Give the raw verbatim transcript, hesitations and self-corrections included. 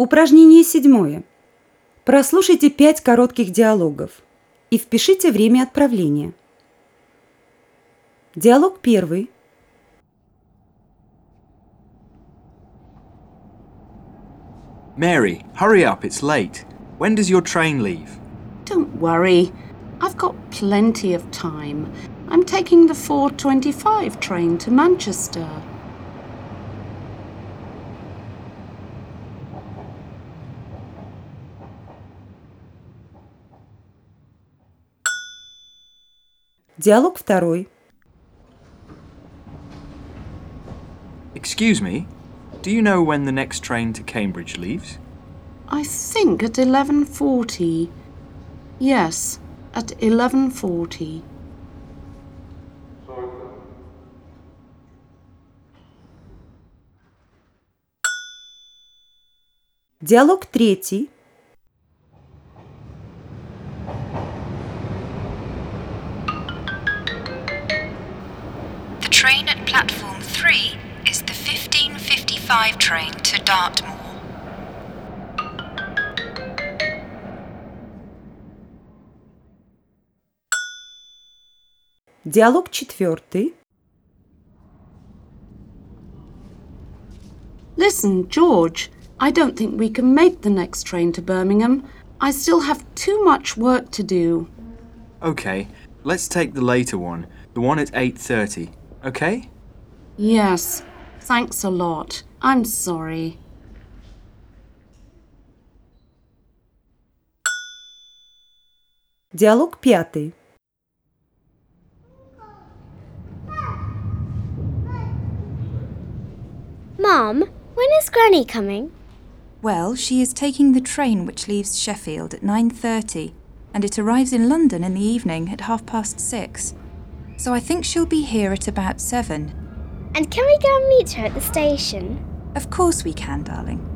Упражнение седьмое. Прослушайте пять коротких диалогов и впишите время отправления. Диалог первый. Mary, hurry up, it's late. When does your train leave? Don't worry. I've got plenty of time. I'm taking the four twenty-five train to Manchester. Диалог второй. Excuse me, do you know when the next train to Cambridge leaves? I think at eleven forty. Yes, at eleven forty. Диалог третий. The train at platform three is the fifteen fifty-five train to Dartmoor. Диалог четвертый. Listen, George, I don't think we can make the next train to Birmingham. I still have too much work to do. Okay, let's take the later one, the one at eight thirty, okay? Yes, thanks a lot. I'm sorry. Диалог пятый. Mum, when is Granny coming? Well, she is taking the train which leaves Sheffield at nine thirty, and it arrives in London in the evening at half past six. So I think she'll be here at about seven. And can we go and meet her at the station? Of course we can, darling.